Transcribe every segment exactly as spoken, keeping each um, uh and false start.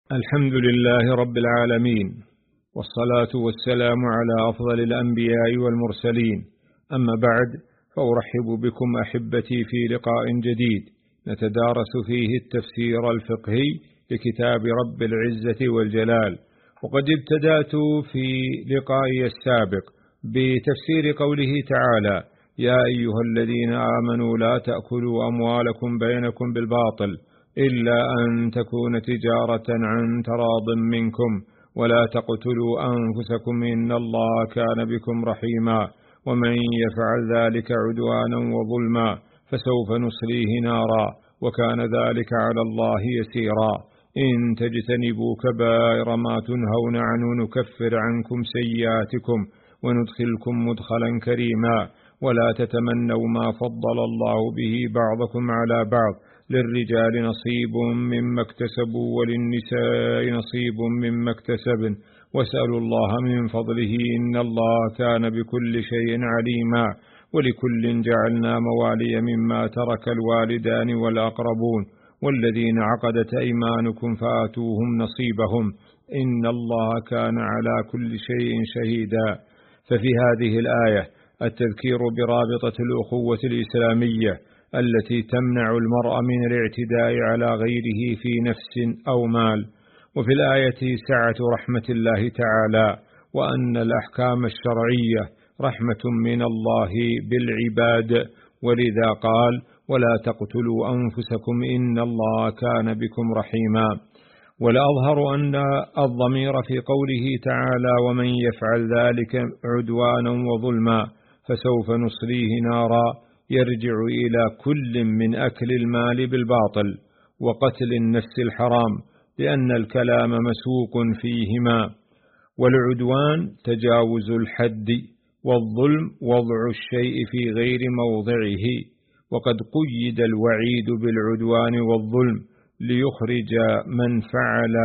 الحمد لله رب العالمين، والصلاة والسلام على أفضل الأنبياء والمرسلين. أما بعد، فأرحب بكم أحبتي في لقاء جديد نتدارس فيه التفسير الفقهي لكتاب رب العزة والجلال. وقد ابتدأت في لقائي السابق بتفسير قوله تعالى: يا أيها الذين آمنوا لا تأكلوا أموالكم بينكم بالباطل إلا أن تكون تجارة عن تراض منكم ولا تقتلوا أنفسكم إن الله كان بكم رحيما ومن يفعل ذلك عدوانا وظلما فسوف نصليه نارا وكان ذلك على الله يسيرا إن تجتنبوا كبائر ما تنهون عنه نكفر عنكم سيئاتكم وندخلكم مدخلا كريما ولا تتمنوا ما فضل الله به بعضكم على بعض للرجال نصيب مما اكتسبوا وللنساء نصيب مما اكتسبن واسألوا الله من فضله إن الله كان بكل شيء عليما ولكل جعلنا موالي مما ترك الوالدان والأقربون والذين عقدت أيمانكم فآتوهم نصيبهم إن الله كان على كل شيء شهيدا. ففي هذه الآية التذكير برابطة الأخوة الإسلامية التي تمنع المرء من الاعتداء على غيره في نفس أو مال، وفي الآية سعة رحمة الله تعالى وأن الأحكام الشرعية رحمة من الله بالعباد، ولذا قال: ولا تقتلوا أنفسكم إن الله كان بكم رحيما. والأظهر أن الضمير في قوله تعالى: ومن يفعل ذلك عدوانا وظلما فسوف نصليه نارا يرجع إلى كل من أكل المال بالباطل وقتل النفس الحرام، لأن الكلام مسوق فيهما. والعدوان تجاوز الحد، والظلم وضع الشيء في غير موضعه، وقد قيد الوعيد بالعدوان والظلم ليخرج من فعل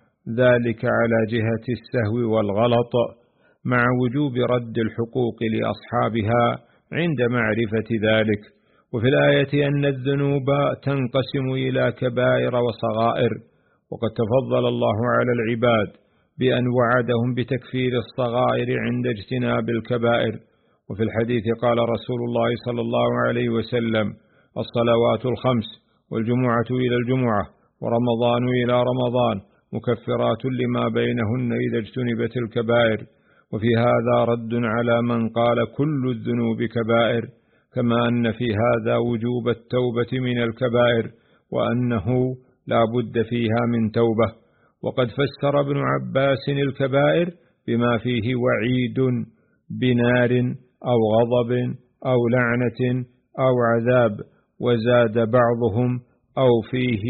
ذلك على جهة السهو والغلط، مع وجوب رد الحقوق لأصحابها عند معرفة ذلك. وفي الآية أن الذنوب تنقسم إلى كبائر وصغائر، وقد تفضل الله على العباد بأن وعدهم بتكفير الصغائر عند اجتناب الكبائر. وفي الحديث قال رسول الله صلى الله عليه وسلم: الصلوات الخمس والجمعة إلى الجمعة ورمضان إلى رمضان مكفرات لما بينهن إذا اجتنبت الكبائر. وفي هذا رد على من قال كل الذنوب كبائر، كما أن في هذا وجوب التوبة من الكبائر وأنه لا بد فيها من توبة. وقد فسر ابن عباس الكبائر بما فيه وعيد بنار أو غضب أو لعنة أو عذاب، وزاد بعضهم أو فيه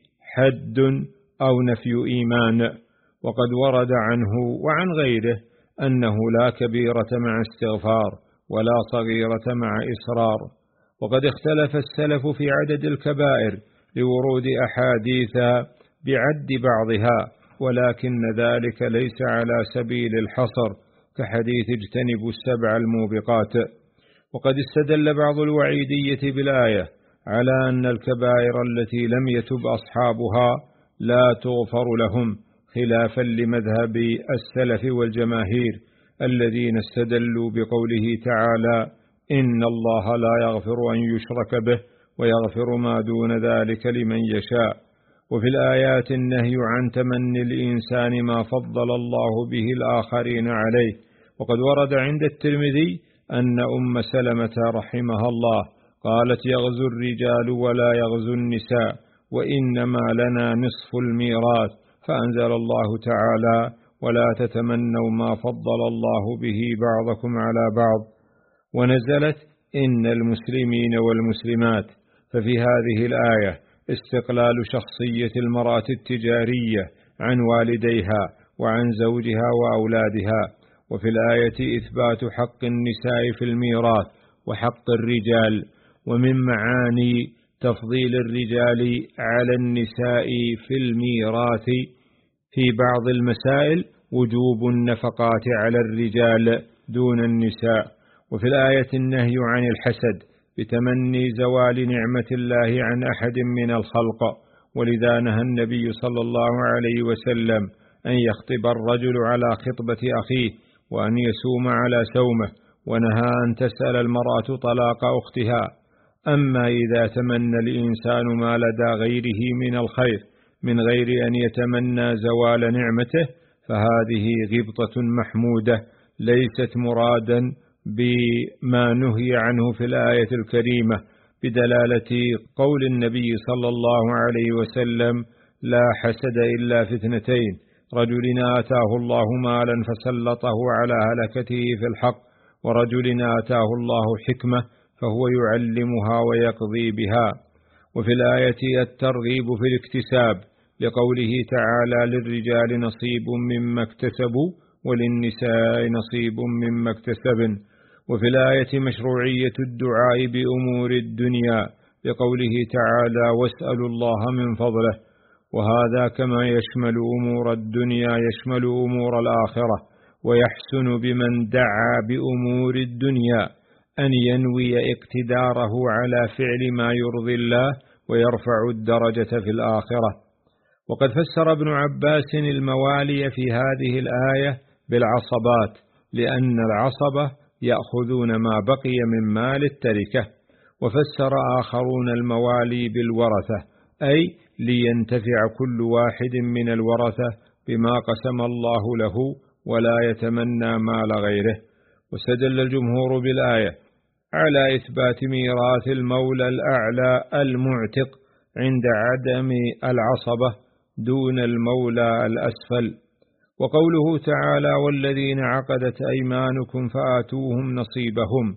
حد أو نفي إيمان. وقد ورد عنه وعن غيره أنه لا كبيرة مع استغفار ولا صغيرة مع إصرار. وقد اختلف السلف في عدد الكبائر لورود أحاديث بعد بعضها، ولكن ذلك ليس على سبيل الحصر كحديث اجتنبوا السبع الموبقات. وقد استدل بعض الوعيدية بالآية على أن الكبائر التي لم يتب أصحابها لا تغفر لهم، خلافا لمذهب السلف والجماهير الذين استدلوا بقوله تعالى: إن الله لا يغفر أن يشرك به ويغفر ما دون ذلك لمن يشاء. وفي الآيات النهي عن تمني الإنسان ما فضل الله به الآخرين عليه. وقد ورد عند الترمذي أن أم سلمة رحمها الله قالت: يغزو الرجال ولا يغزو النساء وإنما لنا نصف الميراث، فأنزل الله تعالى: ولا تتمنوا ما فضل الله به بعضكم على بعض. ونزلت: إن المسلمين والمسلمات. ففي هذه الآية استقلال شخصية المرأة التجارية عن والديها وعن زوجها وأولادها. وفي الآية إثبات حق النساء في الميراث وحق الرجال. ومن معاني تفضيل الرجال على النساء في الميراث في بعض المسائل وجوب النفقات على الرجال دون النساء. وفي الآية النهي عن الحسد بتمني زوال نعمة الله عن أحد من الخلق، ولذا نهى النبي صلى الله عليه وسلم أن يخطب الرجل على خطبة أخيه وأن يسوم على سومه، ونهى أن تسأل المرأة طلاق أختها. أما إذا تمنى الإنسان ما لدى غيره من الخير من غير أن يتمنى زوال نعمته فهذه غبطة محمودة ليست مرادا بما نهي عنه في الآية الكريمة، بدلالة قول النبي صلى الله عليه وسلم: لا حسد إلا في اثنتين، رجل آتاه الله مالا فسلطه على هلكته في الحق، ورجل آتاه الله حكمة فهو يعلمها ويقضي بها. وفي الآية الترغيب في الاكتساب لقوله تعالى: للرجال نصيب مما اكتسبوا وللنساء نصيب مما اكتسبن. وفي الآية مشروعية الدعاء بأمور الدنيا لقوله تعالى: واسألوا الله من فضله، وهذا كما يشمل أمور الدنيا يشمل أمور الآخرة. ويحسن بمن دعا بأمور الدنيا أن ينوي اقتداره على فعل ما يرضي الله ويرفع الدرجة في الآخرة. وقد فسر ابن عباس الموالي في هذه الآية بالعصبات، لأن العصبة يأخذون ما بقي من مال التركة. وفسر آخرون الموالي بالورثة، أي لينتفع كل واحد من الورثة بما قسم الله له ولا يتمنى مال غيره. واستدل الجمهور بالآية على إثبات ميراث المولى الأعلى المعتق عند عدم العصبة دون المولى الأسفل. وقوله تعالى: والذين عقدت أيمانكم فآتوهم نصيبهم،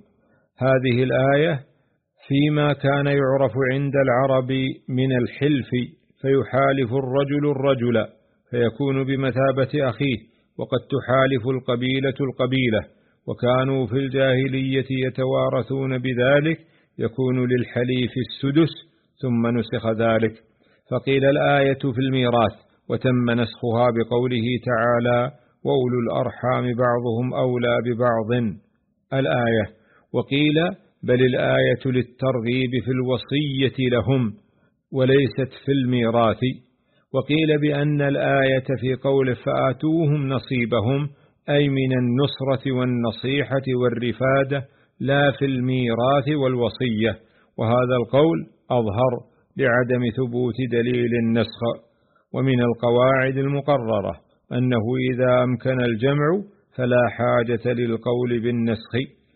هذه الآية فيما كان يعرف عند العرب من الحلف، فيحالف الرجل الرجل فيكون بمثابة أخيه، وقد تحالف القبيلة القبيلة، وكانوا في الجاهلية يتوارثون بذلك، يكون للحليف السدس، ثم نسخ ذلك فقيل الآية في الميراث، وتم نسخها بقوله تعالى: وأولو الأرحام بعضهم أولى ببعض الآية. وقيل بل الآية للترغيب في الوصية لهم وليست في الميراث. وقيل بأن الآية في قوله فآتوهم نصيبهم أي من النصرة والنصيحة والرفادة، لا في الميراث والوصية، وهذا القول أظهر لعدم ثبوت دليل النسخ. ومن القواعد المقررة أنه إذا أمكن الجمع فلا حاجة للقول بالنسخ،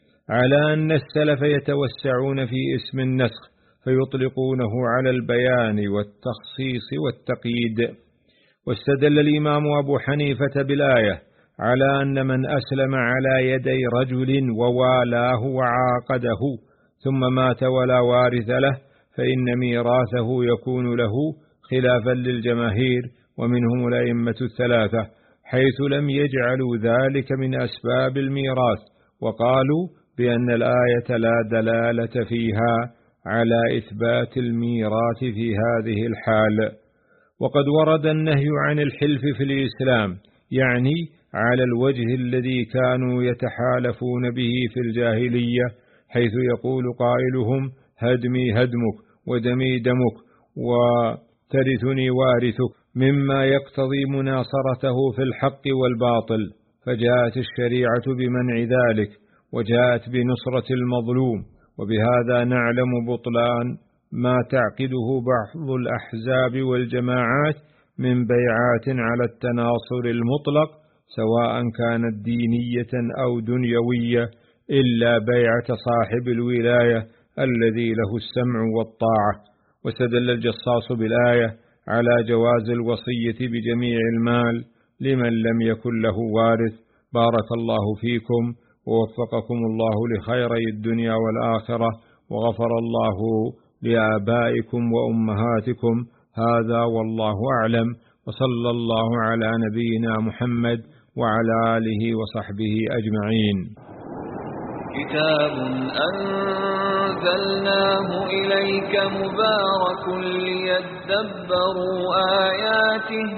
على أن السلف يتوسعون في اسم النسخ فيطلقونه على البيان والتخصيص والتقييد. واستدل الإمام أبو حنيفة بالآية على أن من أسلم على يدي رجل ووالاه وعاقده ثم مات ولا وارث له فإن ميراثه يكون له، خلافا للجماهير ومنهم الأئمة الثلاثة، حيث لم يجعلوا ذلك من أسباب الميراث، وقالوا بأن الآية لا دلالة فيها على إثبات الميراث في هذه الحال. وقد ورد النهي عن الحلف في الإسلام، يعني على الوجه الذي كانوا يتحالفون به في الجاهلية، حيث يقول قائلهم: هدمي هدمك ودمي دمك وترثني وارثك، مما يقتضي مناصرته في الحق والباطل. فجاءت الشريعة بمنع ذلك، وجاءت بنصرة المظلوم. وبهذا نعلم بطلان ما تعقده بعض الأحزاب والجماعات من بيعات على التناصر المطلق، سواء كانت دينية أو دنيوية، إلا بيعة صاحب الولاية الذي له السمع والطاعة. واستدل الجصاص بالآية على جواز الوصية بجميع المال لمن لم يكن له وارث. بارك الله فيكم ووفقكم الله لخيري الدنيا والآخرة، وغفر الله لآبائكم وأمهاتكم. هذا والله أعلم، وصلى الله على نبينا محمد وعلى آله وصحبه أجمعين. كتاب أنزلناه إليك مبارك ليدبروا آياته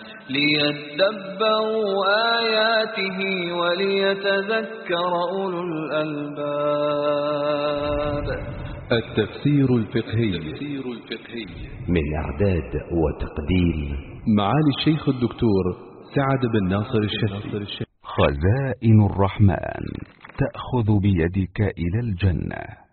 ليدبروا آياته وليتذكر أولو الألباب. التفسير الفقهي من إعداد وتقديم معالي الشيخ الدكتور سعد بن ناصر الشافعي. خزائن الرحمن تأخذ بيدك إلى الجنة.